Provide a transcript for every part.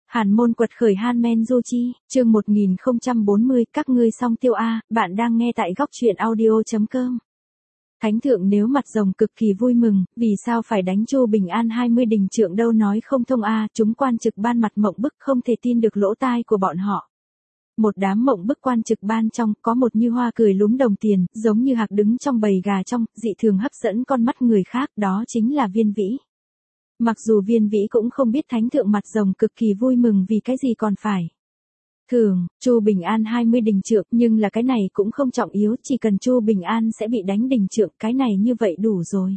Hàn môn quật khởi Han Du Chi, chương 1040, các ngươi song tiêu A, bạn đang nghe tại góc truyện audio.com. Thánh thượng nếu mặt rồng cực kỳ vui mừng, vì sao phải đánh Chu Bình An 20 đình trượng đâu nói không thông A, chúng quan trực ban mặt mộng bức không thể tin được lỗ tai của bọn họ. Một đám mộng bức quan trực ban trong, có một như hoa cười lúm đồng tiền, giống như hạc đứng trong bầy gà trong, dị thường hấp dẫn con mắt người khác, đó chính là Viên Vĩ. Mặc dù Viên Vĩ cũng không biết thánh thượng mặt rồng cực kỳ vui mừng vì cái gì còn phải thường, Chu Bình An 20 đình trượng, nhưng là cái này cũng không trọng yếu, chỉ cần Chu Bình An sẽ bị đánh đình trượng, cái này như vậy đủ rồi.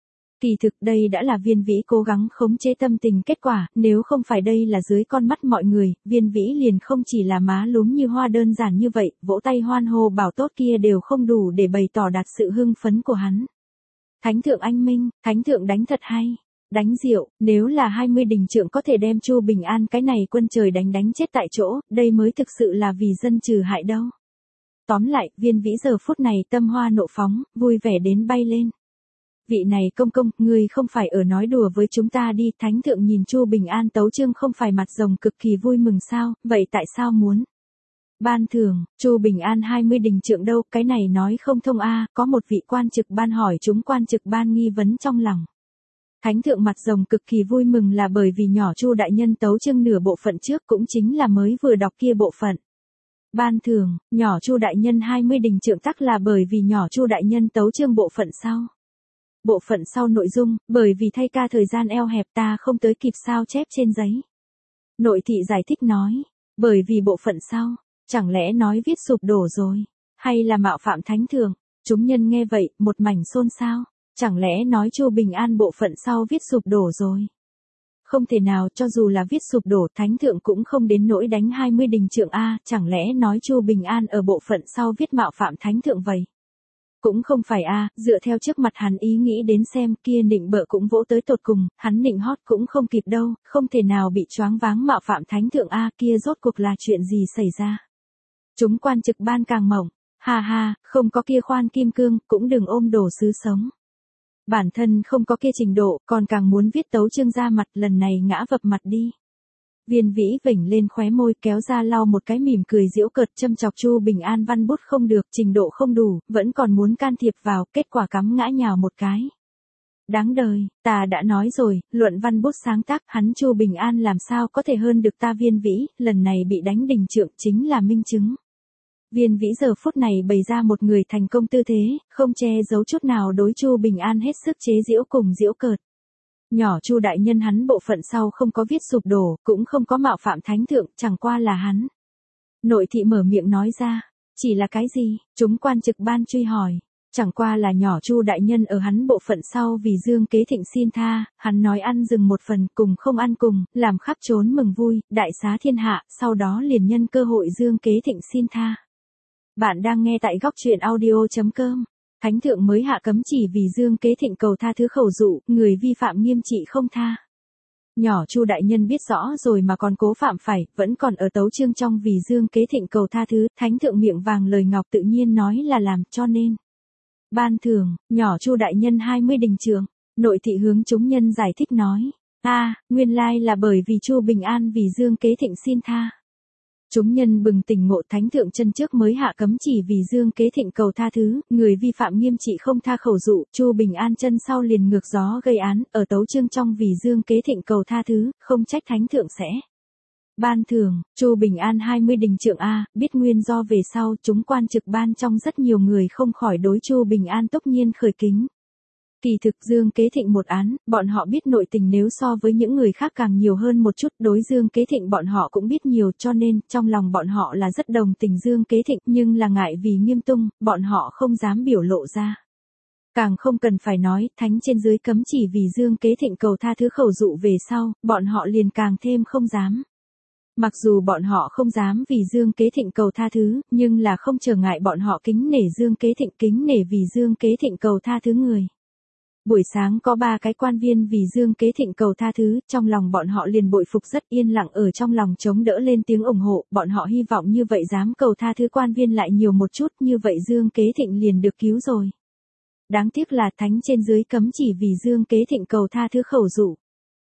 Kỳ thực đây đã là Viên Vĩ cố gắng khống chế tâm tình kết quả, nếu không phải đây là dưới con mắt mọi người, Viên Vĩ liền không chỉ là má lúm như hoa đơn giản như vậy, vỗ tay hoan hô bảo tốt kia đều không đủ để bày tỏ đạt sự hưng phấn của hắn. Thánh thượng anh minh, thánh thượng đánh thật hay. Đánh diệu, nếu là 20 đình trượng có thể đem Chu Bình An cái này quân trời đánh chết tại chỗ, đây mới thực sự là vì dân trừ hại đâu. Tóm lại, Viên Vĩ giờ phút này tâm hoa nộ phóng, vui vẻ đến bay lên. Vị này công công, người không phải ở nói đùa với chúng ta đi, thánh thượng nhìn Chu Bình An tấu chương không phải mặt rồng cực kỳ vui mừng sao, vậy tại sao muốn ban thưởng, Chu Bình An 20 đình trượng đâu, cái này nói không thông a. Có một vị quan trực ban hỏi chúng quan trực ban nghi vấn trong lòng. Thánh thượng mặt rồng cực kỳ vui mừng là bởi vì nhỏ Chu đại nhân tấu chương nửa bộ phận trước cũng chính là mới vừa đọc kia bộ phận. Ban thưởng, nhỏ Chu đại nhân 20 đình trượng tắc là bởi vì nhỏ Chu đại nhân tấu chương bộ phận sau. Bộ phận sau nội dung, bởi vì thay ca thời gian eo hẹp ta không tới kịp sao chép trên giấy. Nội thị giải thích nói, bởi vì bộ phận sau, chẳng lẽ nói viết sụp đổ rồi, hay là mạo phạm thánh thượng, chúng nhân nghe vậy, một mảnh xôn xao. Chẳng lẽ nói Chu Bình An bộ phận sau viết sụp đổ rồi? Không thể nào, cho dù là viết sụp đổ, thánh thượng cũng không đến nỗi đánh 20 đình trượng a, chẳng lẽ nói Chu Bình An ở bộ phận sau viết mạo phạm thánh thượng vậy? Cũng không phải a, dựa theo trước mặt hắn ý nghĩ đến xem, kia nịnh bợ cũng vỗ tới tột cùng, hắn nịnh hót cũng không kịp đâu, không thể nào bị choáng váng mạo phạm thánh thượng a, kia rốt cuộc là chuyện gì xảy ra? Chúng quan trực ban càng mộng, ha ha, không có kia khoan kim cương, cũng đừng ôm đồ sứ sống. Bản thân không có kia trình độ, còn càng muốn viết tấu chương ra mặt, lần này ngã vập mặt đi. Viên Vĩ vểnh lên khóe môi, kéo ra lau một cái mỉm cười giễu cợt, châm chọc Chu Bình An văn bút không được, trình độ không đủ, vẫn còn muốn can thiệp vào, kết quả cắm ngã nhào một cái. Đáng đời, ta đã nói rồi, luận văn bút sáng tác, hắn Chu Bình An làm sao có thể hơn được ta Viên Vĩ, lần này bị đánh đình trượng chính là minh chứng. Viên Vĩ giờ phút này bày ra một người thành công tư thế, không che giấu chút nào đối Chu Bình An hết sức chế giễu cùng giễu cợt. Nhỏ Chu đại nhân hắn bộ phận sau không có viết sụp đổ, cũng không có mạo phạm thánh thượng, chẳng qua là hắn. Nội thị mở miệng nói ra, chỉ là cái gì, chúng quan trực ban truy hỏi. Chẳng qua là nhỏ Chu đại nhân ở hắn bộ phận sau vì Dương Kế Thịnh xin tha, hắn nói ăn dừng một phần cùng không ăn cùng, làm khắp trốn mừng vui, đại xá thiên hạ, sau đó liền nhân cơ hội Dương Kế Thịnh xin tha. Bạn đang nghe tại góc truyện audio.com. Thánh thượng mới hạ cấm chỉ vì Dương Kế Thịnh cầu tha thứ khẩu dụ, người vi phạm nghiêm trị không tha. Nhỏ Chu đại nhân biết rõ rồi mà còn cố phạm phải, vẫn còn ở tấu chương trong vì Dương Kế Thịnh cầu tha thứ, thánh thượng miệng vàng lời ngọc tự nhiên nói là làm, cho nên ban thưởng, nhỏ Chu đại nhân 20 đình trượng. Nội thị hướng chúng nhân giải thích nói, nguyên lai là bởi vì Chu Bình An vì Dương Kế Thịnh xin tha. Chúng nhân bừng tỉnh ngộ, thánh thượng chân trước mới hạ cấm chỉ vì Dương Kế Thịnh cầu tha thứ, người vi phạm nghiêm trị không tha khẩu dụ, Chu Bình An chân sau liền ngược gió gây án, ở tấu chương trong vì Dương Kế Thịnh cầu tha thứ, không trách thánh thượng sẽ ban thưởng, Chu Bình An 20 đình trượng a, biết nguyên do về sau, chúng quan trực ban trong rất nhiều người không khỏi đối Chu Bình An tất nhiên khởi kính. Kỳ thực Dương Kế Thịnh một án, bọn họ biết nội tình nếu so với những người khác càng nhiều hơn một chút, đối Dương Kế Thịnh bọn họ cũng biết nhiều, cho nên, trong lòng bọn họ là rất đồng tình Dương Kế Thịnh, nhưng là ngại vì nghiêm tung, bọn họ không dám biểu lộ ra. Càng không cần phải nói, thánh trên dưới cấm chỉ vì Dương Kế Thịnh cầu tha thứ khẩu dụ về sau, bọn họ liền càng thêm không dám. Mặc dù bọn họ không dám vì Dương Kế Thịnh cầu tha thứ, nhưng là không trở ngại bọn họ kính nể Dương Kế Thịnh, kính nể vì Dương Kế Thịnh cầu tha thứ người. Buổi sáng có 3 cái quan viên vì Dương Kế Thịnh cầu tha thứ, trong lòng bọn họ liền bội phục rất yên lặng ở trong lòng chống đỡ lên tiếng ủng hộ, bọn họ hy vọng như vậy dám cầu tha thứ quan viên lại nhiều một chút, như vậy Dương Kế Thịnh liền được cứu rồi. Đáng tiếc là thánh trên dưới cấm chỉ vì Dương Kế Thịnh cầu tha thứ khẩu dụ.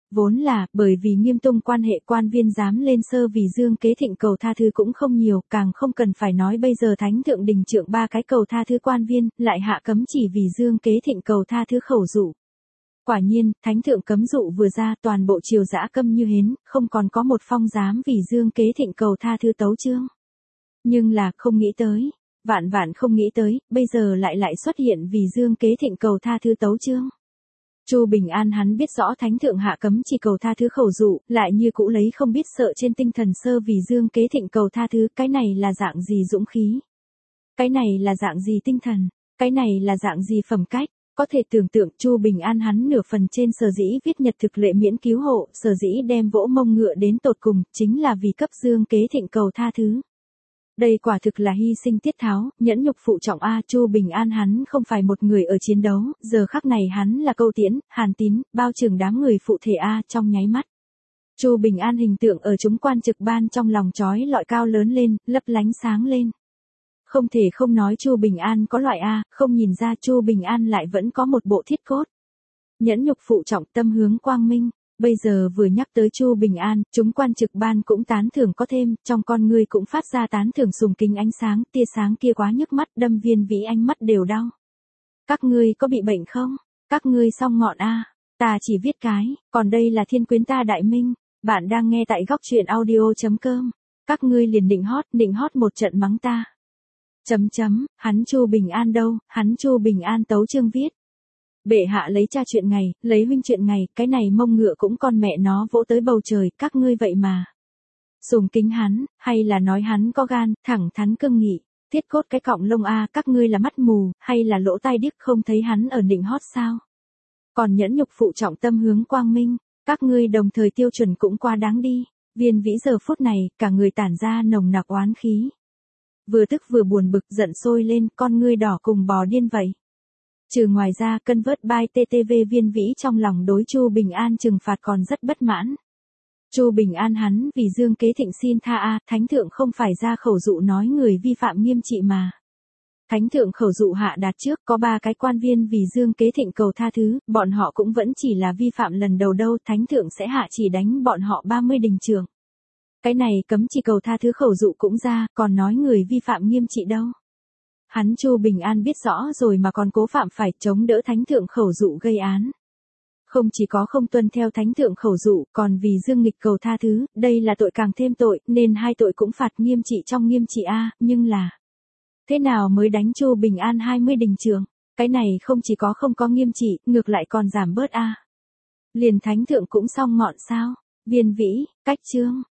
Vốn là, bởi vì Nghiêm Tung quan hệ quan viên dám lên sơ vì Dương Kế Thịnh cầu tha thứ cũng không nhiều, càng không cần phải nói bây giờ Thánh Thượng Đình Trượng ba cái cầu tha thứ quan viên, lại hạ cấm chỉ vì Dương Kế Thịnh cầu tha thứ khẩu dụ. Quả nhiên, Thánh Thượng cấm dụ vừa ra toàn bộ triều dã câm như hến, không còn có một phong dám vì Dương Kế Thịnh cầu tha thứ tấu chương. Nhưng là, không nghĩ tới, vạn vạn không nghĩ tới, bây giờ lại xuất hiện vì Dương Kế Thịnh cầu tha thứ tấu chương. Chu Bình An hắn biết rõ Thánh Thượng hạ cấm chỉ cầu tha thứ khẩu dụ, lại như cũ lấy không biết sợ trên tinh thần sơ vì Dương Kế Thịnh cầu tha thứ, cái này là dạng gì dũng khí? Cái này là dạng gì tinh thần? Cái này là dạng gì phẩm cách? Có thể tưởng tượng Chu Bình An hắn nửa phần trên sở dĩ viết nhật thực lệ miễn cứu hộ, sở dĩ đem vỗ mông ngựa đến tột cùng, chính là vì cấp Dương Kế Thịnh cầu tha thứ. Đây quả thực là hy sinh tiết tháo, nhẫn nhục phụ trọng a. Chu Bình An hắn không phải một người ở chiến đấu, giờ khắc này hắn là Câu Tiễn, Hàn Tín, bao trưởng đám người phụ thể a trong nháy mắt. Chu Bình An hình tượng ở chúng quan trực ban trong lòng chói lọi cao lớn lên, lấp lánh sáng lên. Không thể không nói Chu Bình An có loại a, không nhìn ra Chu Bình An lại vẫn có một bộ thiết cốt. Nhẫn nhục phụ trọng tâm hướng quang minh. Bây giờ vừa nhắc tới Chu Bình An, chúng quan trực ban cũng tán thưởng có thêm, trong con ngươi cũng phát ra tán thưởng sùng kính ánh sáng, tia sáng kia quá nhức mắt, đâm Viên Vĩ ánh mắt đều đau. Các ngươi có bị bệnh không? Các ngươi song ngọn a, ta chỉ viết cái, còn đây là Thiên Quyến ta Đại Minh, bạn đang nghe tại góc truyện audio.com. Các ngươi liền định hót một trận mắng ta. Hắn Chu Bình An đâu, hắn Chu Bình An tấu chương viết. Bệ hạ lấy cha chuyện ngày, lấy huynh chuyện ngày, cái này mông ngựa cũng con mẹ nó vỗ tới bầu trời, các ngươi vậy mà. Sùng kính hắn, hay là nói hắn có gan, thẳng thắn cương nghị, thiết cốt cái cọng lông a, các ngươi là mắt mù, hay là lỗ tai điếc không thấy hắn ở định hót sao? Còn nhẫn nhục phụ trọng tâm hướng quang minh, các ngươi đồng thời tiêu chuẩn cũng quá đáng đi. Viên Vĩ giờ phút này, cả người tản ra nồng nặc oán khí. Vừa tức vừa buồn bực giận sôi lên, con ngươi đỏ cùng bò điên vậy. Trừ ngoài ra cân vớt by TTV Viên Vĩ trong lòng đối Chu Bình An trừng phạt còn rất bất mãn. Chu Bình An hắn vì Dương Kế Thịnh xin tha a, Thánh Thượng không phải ra khẩu dụ nói người vi phạm nghiêm trị mà. Thánh Thượng khẩu dụ hạ đạt trước có 3 cái quan viên vì Dương Kế Thịnh cầu tha thứ, bọn họ cũng vẫn chỉ là vi phạm lần đầu đâu, Thánh Thượng sẽ hạ chỉ đánh bọn họ 30 đình trường. Cái này cấm chỉ cầu tha thứ khẩu dụ cũng ra, còn nói người vi phạm nghiêm trị đâu. Hắn Chu Bình An biết rõ rồi mà còn cố phạm phải chống đỡ Thánh Thượng khẩu dụ gây án. Không chỉ có không tuân theo Thánh Thượng khẩu dụ, còn vì dương nghịch cầu tha thứ, đây là tội càng thêm tội, nên hai tội cũng phạt nghiêm trị trong nghiêm trị a, nhưng là thế nào mới đánh Chu Bình An 20 đình trường? Cái này không chỉ có không có nghiêm trị, ngược lại còn giảm bớt a. Liền Thánh Thượng cũng xong ngọn sao? Viên Vĩ, cách chương.